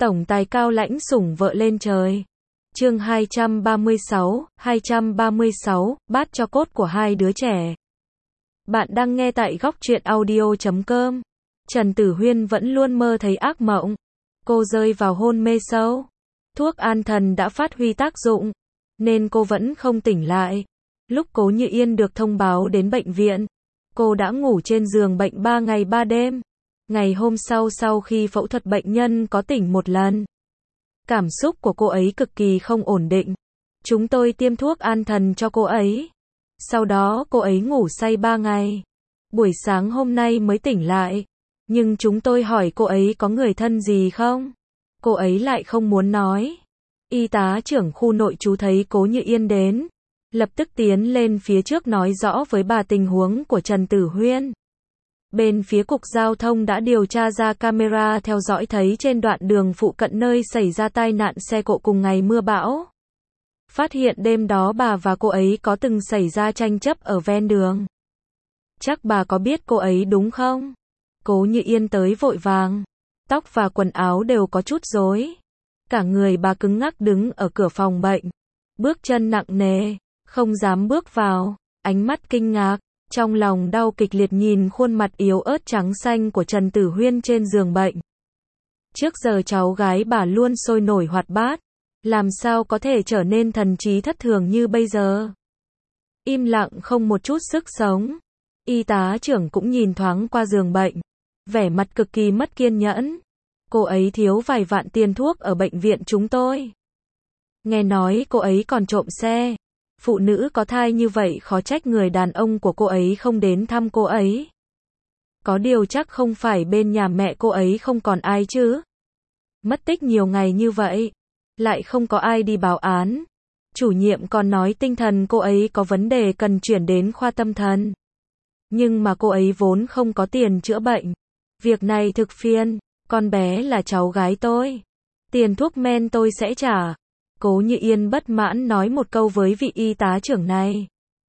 Tổng tài cao lãnh sủng vợ lên trời. Chương 236, bát cho cốt của hai đứa trẻ. Bạn đang nghe tại góc truyện audio.com. Trần Tử Huyên vẫn luôn mơ thấy ác mộng. Cô rơi vào hôn mê sâu. Thuốc an thần đã phát huy tác dụng, nên cô vẫn không tỉnh lại. Lúc Cố Như Yên được thông báo đến bệnh viện, cô đã ngủ trên giường bệnh 3 ngày 3 đêm. Ngày hôm sau khi phẫu thuật bệnh nhân có tỉnh một lần. Cảm xúc của cô ấy cực kỳ không ổn định. Chúng tôi tiêm thuốc an thần cho cô ấy. Sau đó cô ấy ngủ say 3 ngày. Buổi sáng hôm nay mới tỉnh lại. Nhưng chúng tôi hỏi cô ấy có người thân gì không? Cô ấy lại không muốn nói. Y tá trưởng khu nội trú thấy Cố Như Yên đến, lập tức tiến lên phía trước nói rõ với bà tình huống của Trần Tử Huyên. Bên phía cục giao thông đã điều tra ra camera theo dõi thấy trên đoạn đường phụ cận nơi xảy ra tai nạn xe cộ cùng ngày mưa bão. Phát hiện đêm đó bà và cô ấy có từng xảy ra tranh chấp ở ven đường. Chắc bà có biết cô ấy đúng không? Cố Như Yên tới vội vàng. Tóc và quần áo đều có chút rối. Cả người bà cứng ngắc đứng ở cửa phòng bệnh. Bước chân nặng nề, không dám bước vào, ánh mắt kinh ngạc. Trong lòng đau kịch liệt nhìn khuôn mặt yếu ớt trắng xanh của Trần Tử Huyên trên giường bệnh. Trước giờ cháu gái bà luôn sôi nổi hoạt bát, làm sao có thể trở nên thần trí thất thường như bây giờ. Im lặng không một chút sức sống. Y tá trưởng cũng nhìn thoáng qua giường bệnh, vẻ mặt cực kỳ mất kiên nhẫn. Cô ấy thiếu vài vạn tiền thuốc ở bệnh viện chúng tôi. Nghe nói cô ấy còn trộm xe. Phụ nữ có thai như vậy khó trách người đàn ông của cô ấy không đến thăm cô ấy. Có điều chắc không phải bên nhà mẹ cô ấy không còn ai chứ. Mất tích nhiều ngày như vậy, lại không có ai đi báo án. Chủ nhiệm còn nói tinh thần cô ấy có vấn đề cần chuyển đến khoa tâm thần. Nhưng mà cô ấy vốn không có tiền chữa bệnh. Việc này thực phiền, con bé là cháu gái tôi. Tiền thuốc men tôi sẽ trả. Cố Như Yên bất mãn nói một câu với vị y tá trưởng này.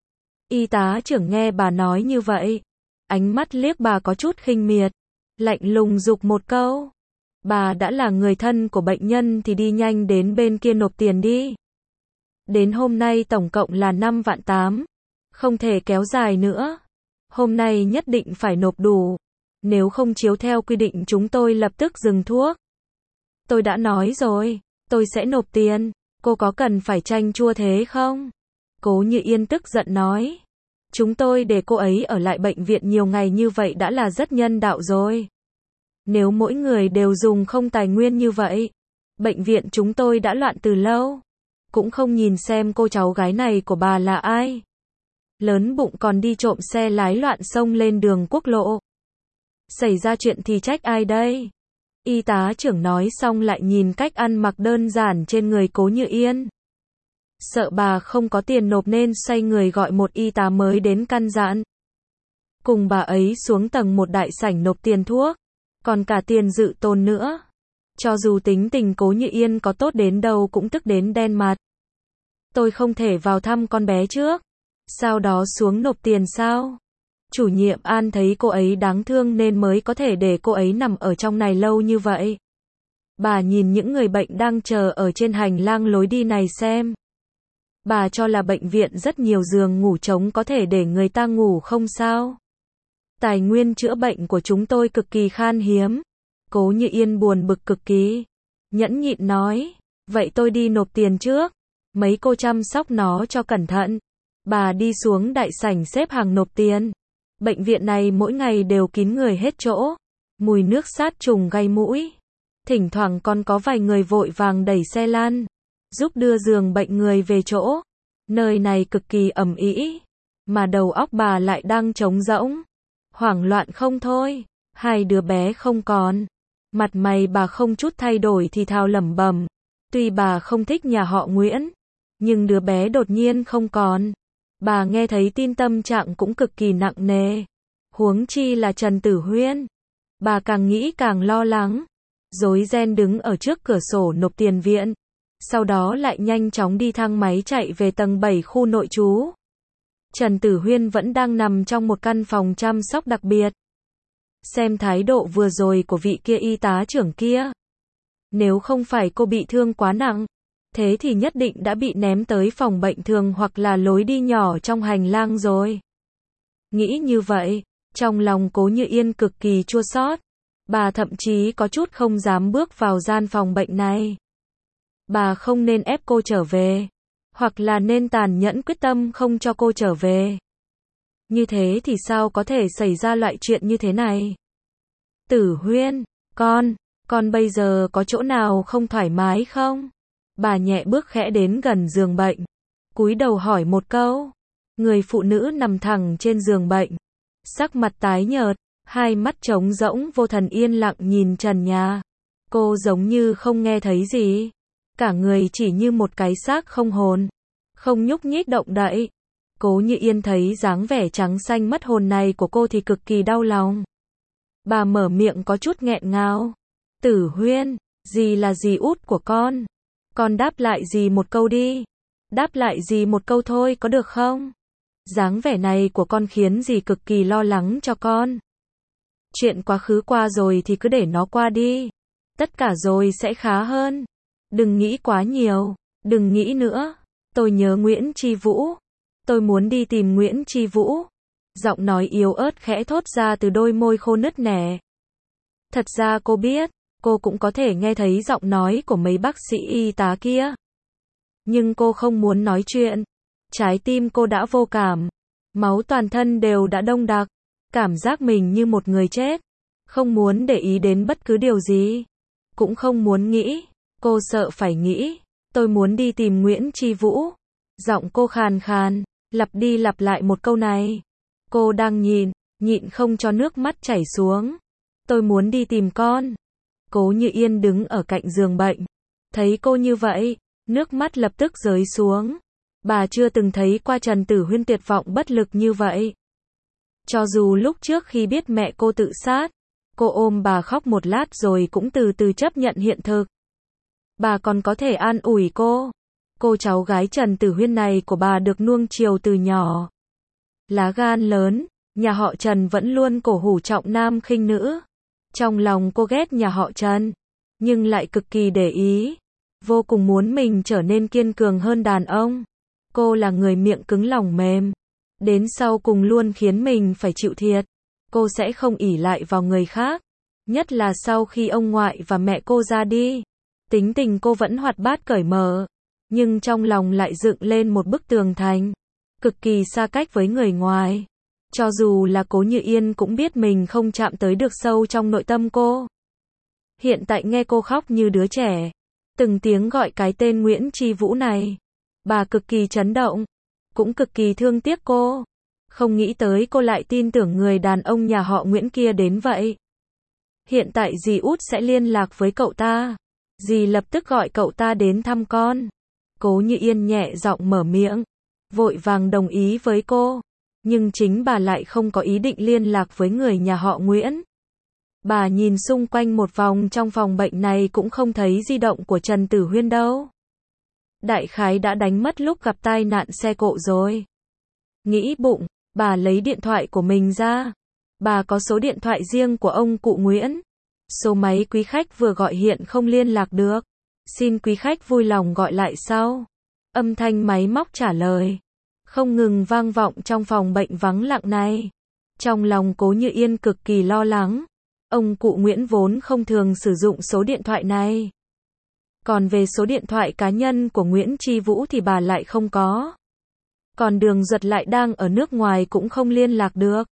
Y tá trưởng nghe bà nói như vậy, ánh mắt liếc bà có chút khinh miệt, lạnh lùng giục một câu. Bà đã là người thân của bệnh nhân thì đi nhanh đến bên kia nộp tiền đi. Đến hôm nay tổng cộng là 5 vạn 8. Không thể kéo dài nữa. Hôm nay nhất định phải nộp đủ. Nếu không chiếu theo quy định chúng tôi lập tức dừng thuốc. Tôi đã nói rồi, tôi sẽ nộp tiền. Cô có cần phải chanh chua thế không? Cố Như Yên tức giận nói. Chúng tôi để cô ấy ở lại bệnh viện nhiều ngày như vậy đã là rất nhân đạo rồi. Nếu mỗi người đều dùng không tài nguyên như vậy, bệnh viện chúng tôi đã loạn từ lâu. Cũng không nhìn xem cô cháu gái này của bà là ai. Lớn bụng còn đi trộm xe lái loạn xông lên đường quốc lộ. Xảy ra chuyện thì trách ai đây? Y tá trưởng nói xong lại nhìn cách ăn mặc đơn giản trên người Cố Như Yên. Sợ bà không có tiền nộp nên xoay người gọi một y tá mới đến căn dặn. Cùng bà ấy xuống tầng 1 đại sảnh nộp tiền thuốc, còn cả tiền dự tồn nữa. Cho dù tính tình Cố Như Yên có tốt đến đâu cũng tức đến đen mặt. Tôi không thể vào thăm con bé trước, sau đó xuống nộp tiền sao? Chủ nhiệm An thấy cô ấy đáng thương nên mới có thể để cô ấy nằm ở trong này lâu như vậy. Bà nhìn những người bệnh đang chờ ở trên hành lang lối đi này xem. Bà cho là bệnh viện rất nhiều giường ngủ trống có thể để người ta ngủ không sao? Tài nguyên chữa bệnh của chúng tôi cực kỳ khan hiếm. Cố Như Yên buồn bực cực kỳ. Nhẫn nhịn nói, vậy tôi đi nộp tiền trước. Mấy cô chăm sóc nó cho cẩn thận. Bà đi xuống đại sảnh xếp hàng nộp tiền. Bệnh viện này mỗi ngày đều kín người hết chỗ. Mùi nước sát trùng gây mũi. Thỉnh thoảng còn có vài người vội vàng đẩy xe lan, giúp đưa giường bệnh người về chỗ. Nơi này cực kỳ ầm ĩ, mà đầu óc bà lại đang trống rỗng. Hoảng loạn không thôi. Hai đứa bé không còn. Mặt mày bà không chút thay đổi thì thào lẩm bẩm. Tuy bà không thích nhà họ Nguyễn, nhưng đứa bé đột nhiên không còn. Bà nghe thấy tin tâm trạng cũng cực kỳ nặng nề. Huống chi là Trần Tử Huyên. Bà càng nghĩ càng lo lắng. Rối ren đứng ở trước cửa sổ nộp tiền viện. Sau đó lại nhanh chóng đi thang máy chạy về tầng 7 khu nội trú. Trần Tử Huyên vẫn đang nằm trong một căn phòng chăm sóc đặc biệt. Xem thái độ vừa rồi của vị kia y tá trưởng kia. Nếu không phải cô bị thương quá nặng, thế thì nhất định đã bị ném tới phòng bệnh thường hoặc là lối đi nhỏ trong hành lang rồi. Nghĩ như vậy, trong lòng Cố Như Yên cực kỳ chua xót. Bà thậm chí có chút không dám bước vào gian phòng bệnh này. Bà không nên ép cô trở về, hoặc là nên tàn nhẫn quyết tâm không cho cô trở về. Như thế thì sao có thể xảy ra loại chuyện như thế này? Tử Huyên, con bây giờ có chỗ nào không thoải mái không? Bà nhẹ bước khẽ đến gần giường bệnh, cúi đầu hỏi một câu. Người phụ nữ nằm thẳng trên giường bệnh, sắc mặt tái nhợt, hai mắt trống rỗng vô thần yên lặng nhìn trần nhà. Cô giống như không nghe thấy gì, cả người chỉ như một cái xác không hồn, không nhúc nhích động đậy. Cố Như Yên thấy dáng vẻ trắng xanh mất hồn này của cô thì cực kỳ đau lòng. Bà mở miệng có chút nghẹn ngào. Tử Huyên, dì là dì út của con đáp lại dì một câu đi. Đáp lại dì một câu thôi có được không? Dáng vẻ này của con khiến dì cực kỳ lo lắng cho con. Chuyện quá khứ qua rồi thì cứ để nó qua đi. Tất cả rồi sẽ khá hơn. Đừng nghĩ quá nhiều, đừng nghĩ nữa. Tôi nhớ Nguyễn Chi Vũ. Tôi muốn đi tìm Nguyễn Chi Vũ. Giọng nói yếu ớt khẽ thốt ra từ đôi môi khô nứt nẻ. Thật ra cô biết, cô cũng có thể nghe thấy giọng nói của mấy bác sĩ y tá kia. Nhưng cô không muốn nói chuyện. Trái tim cô đã vô cảm. Máu toàn thân đều đã đông đặc. Cảm giác mình như một người chết. Không muốn để ý đến bất cứ điều gì. Cũng không muốn nghĩ. Cô sợ phải nghĩ. Tôi muốn đi tìm Nguyễn Chi Vũ. Giọng cô khàn khàn, lặp đi lặp lại một câu này. Cô đang nhịn không cho nước mắt chảy xuống. Tôi muốn đi tìm con. Cố Như Yên đứng ở cạnh giường bệnh. Thấy cô như vậy, nước mắt lập tức rơi xuống. Bà chưa từng thấy qua Trần Tử Huyên tuyệt vọng bất lực như vậy. Cho dù lúc trước khi biết mẹ cô tự sát, cô ôm bà khóc một lát rồi cũng từ từ chấp nhận hiện thực. Bà còn có thể an ủi cô. Cô cháu gái Trần Tử Huyên này của bà được nuông chiều từ nhỏ. Lá gan lớn, nhà họ Trần vẫn luôn cổ hủ trọng nam khinh nữ. Trong lòng cô ghét nhà họ Trần, nhưng lại cực kỳ để ý. Vô cùng muốn mình trở nên kiên cường hơn đàn ông. Cô là người miệng cứng lòng mềm. Đến sau cùng luôn khiến mình phải chịu thiệt. Cô sẽ không ỷ lại vào người khác. Nhất là sau khi ông ngoại và mẹ cô ra đi. Tính tình cô vẫn hoạt bát cởi mở. Nhưng trong lòng lại dựng lên một bức tường thành. Cực kỳ xa cách với người ngoài. Cho dù là Cố Như Yên cũng biết mình không chạm tới được sâu trong nội tâm cô. Hiện tại nghe cô khóc như đứa trẻ. Từng tiếng gọi cái tên Nguyễn Chi Vũ này. Bà cực kỳ chấn động. Cũng cực kỳ thương tiếc cô. Không nghĩ tới cô lại tin tưởng người đàn ông nhà họ Nguyễn kia đến vậy. Hiện tại dì út sẽ liên lạc với cậu ta. Dì lập tức gọi cậu ta đến thăm con. Cố Như Yên nhẹ giọng mở miệng. Vội vàng đồng ý với cô. Nhưng chính bà lại không có ý định liên lạc với người nhà họ Nguyễn. Bà nhìn xung quanh một vòng trong phòng bệnh này cũng không thấy di động của Trần Tử Huyên đâu. Đại khái đã đánh mất lúc gặp tai nạn xe cộ rồi. Nghĩ bụng, bà lấy điện thoại của mình ra. Bà có số điện thoại riêng của ông cụ Nguyễn. Số máy quý khách vừa gọi hiện không liên lạc được. Xin quý khách vui lòng gọi lại sau. Âm thanh máy móc trả lời không ngừng vang vọng trong phòng bệnh vắng lặng này. Trong lòng Cố Như Yên cực kỳ lo lắng. Ông cụ Nguyễn vốn không thường sử dụng số điện thoại này. Còn về số điện thoại cá nhân của Nguyễn Chi Vũ thì bà lại không có. Còn Đường Duật lại đang ở nước ngoài cũng không liên lạc được.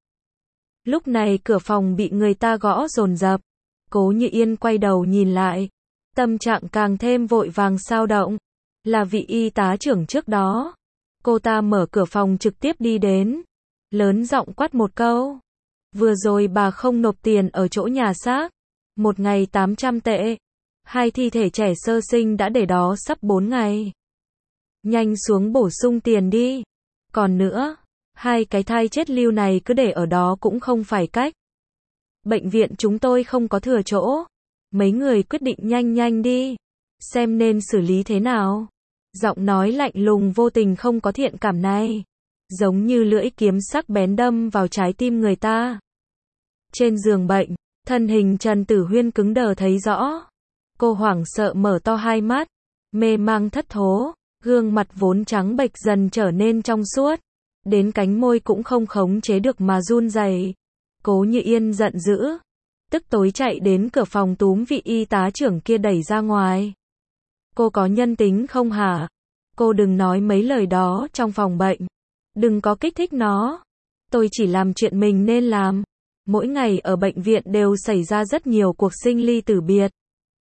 Lúc này cửa phòng bị người ta gõ dồn dập. Cố Như Yên quay đầu nhìn lại. Tâm trạng càng thêm vội vàng xao động. Là vị y tá trưởng trước đó. Cô ta mở cửa phòng trực tiếp đi đến. Lớn giọng quát một câu. Vừa rồi bà không nộp tiền ở chỗ nhà xác. Một ngày 800 tệ. Hai thi thể trẻ sơ sinh đã để đó sắp 4 ngày. Nhanh xuống bổ sung tiền đi. Còn nữa, hai cái thai chết lưu này cứ để ở đó cũng không phải cách. Bệnh viện chúng tôi không có thừa chỗ. Mấy người quyết định nhanh đi. Xem nên xử lý thế nào. Giọng nói lạnh lùng vô tình không có thiện cảm này. Giống như lưỡi kiếm sắc bén đâm vào trái tim người ta. Trên giường bệnh, thân hình Trần Tử Huyên cứng đờ thấy rõ. Cô hoảng sợ mở to hai mắt, mê mang thất thố, gương mặt vốn trắng bệch dần trở nên trong suốt, đến cánh môi cũng không khống chế được mà run rẩy. Cố Như Yên giận dữ, tức tối chạy đến cửa phòng túm vị y tá trưởng kia đẩy ra ngoài. Cô có nhân tính không hả? Cô đừng nói mấy lời đó trong phòng bệnh. Đừng có kích thích nó. Tôi chỉ làm chuyện mình nên làm. Mỗi ngày ở bệnh viện đều xảy ra rất nhiều cuộc sinh ly tử biệt.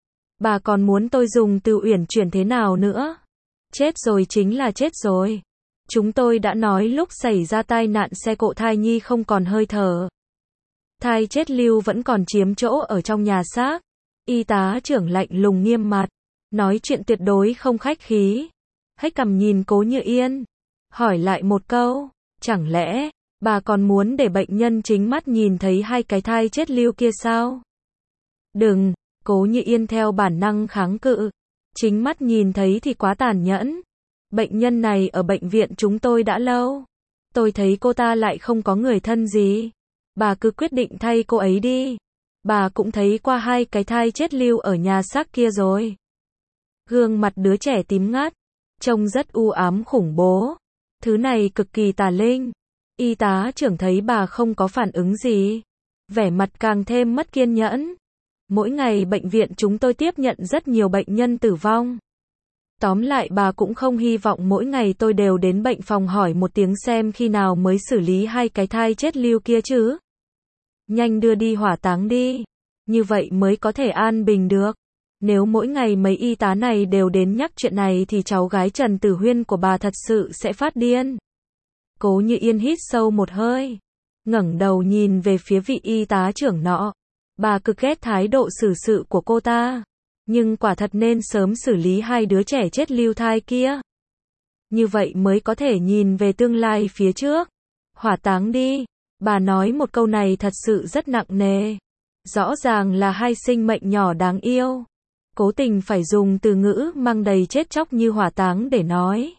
Bà còn muốn tôi dùng từ uyển chuyển thế nào nữa? Chết rồi chính là chết rồi. Chúng tôi đã nói lúc xảy ra tai nạn xe cộ thai nhi không còn hơi thở. Thai chết lưu vẫn còn chiếm chỗ ở trong nhà xác. Y tá trưởng lạnh lùng nghiêm mặt, nói chuyện tuyệt đối không khách khí. Hếch cằm nhìn Cố Như Yên, hỏi lại một câu, chẳng lẽ bà còn muốn để bệnh nhân chính mắt nhìn thấy hai cái thai chết lưu kia sao? Đừng, Cố Như Yên theo bản năng kháng cự. Chính mắt nhìn thấy thì quá tàn nhẫn. Bệnh nhân này ở bệnh viện chúng tôi đã lâu. Tôi thấy cô ta lại không có người thân gì. Bà cứ quyết định thay cô ấy đi. Bà cũng thấy qua hai cái thai chết lưu ở nhà xác kia rồi. Gương mặt đứa trẻ tím ngắt, trông rất u ám khủng bố. Thứ này cực kỳ tà linh. Y tá trưởng thấy bà không có phản ứng gì, vẻ mặt càng thêm mất kiên nhẫn. Mỗi ngày bệnh viện chúng tôi tiếp nhận rất nhiều bệnh nhân tử vong. Tóm lại bà cũng không hy vọng mỗi ngày tôi đều đến bệnh phòng hỏi một tiếng xem khi nào mới xử lý hai cái thai chết lưu kia chứ. Nhanh đưa đi hỏa táng đi. Như vậy mới có thể an bình được. Nếu mỗi ngày mấy y tá này đều đến nhắc chuyện này thì cháu gái Trần Tử Huyên của bà thật sự sẽ phát điên. Cố Như Yên hít sâu một hơi, ngẩng đầu nhìn về phía vị y tá trưởng nọ. Bà cực ghét thái độ xử sự của cô ta, nhưng quả thật nên sớm xử lý hai đứa trẻ chết lưu thai kia. Như vậy mới có thể nhìn về tương lai phía trước. Hỏa táng đi. Bà nói một câu này thật sự rất nặng nề. Rõ ràng là hai sinh mệnh nhỏ đáng yêu. Cố tình phải dùng từ ngữ mang đầy chết chóc như hỏa táng để nói.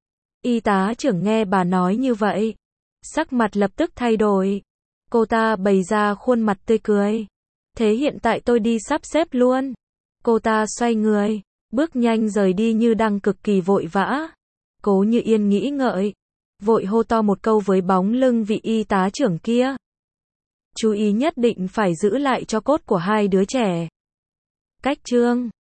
Y tá trưởng nghe bà nói như vậy, sắc mặt lập tức thay đổi. Cô ta bày ra khuôn mặt tươi cười. Thế hiện tại tôi đi sắp xếp luôn. Cô ta xoay người, bước nhanh rời đi như đang cực kỳ vội vã. Cố Như Yên nghĩ ngợi, vội hô to một câu với bóng lưng vị y tá trưởng kia. Chú ý nhất định phải giữ lại cho cốt của hai đứa trẻ. Cách chương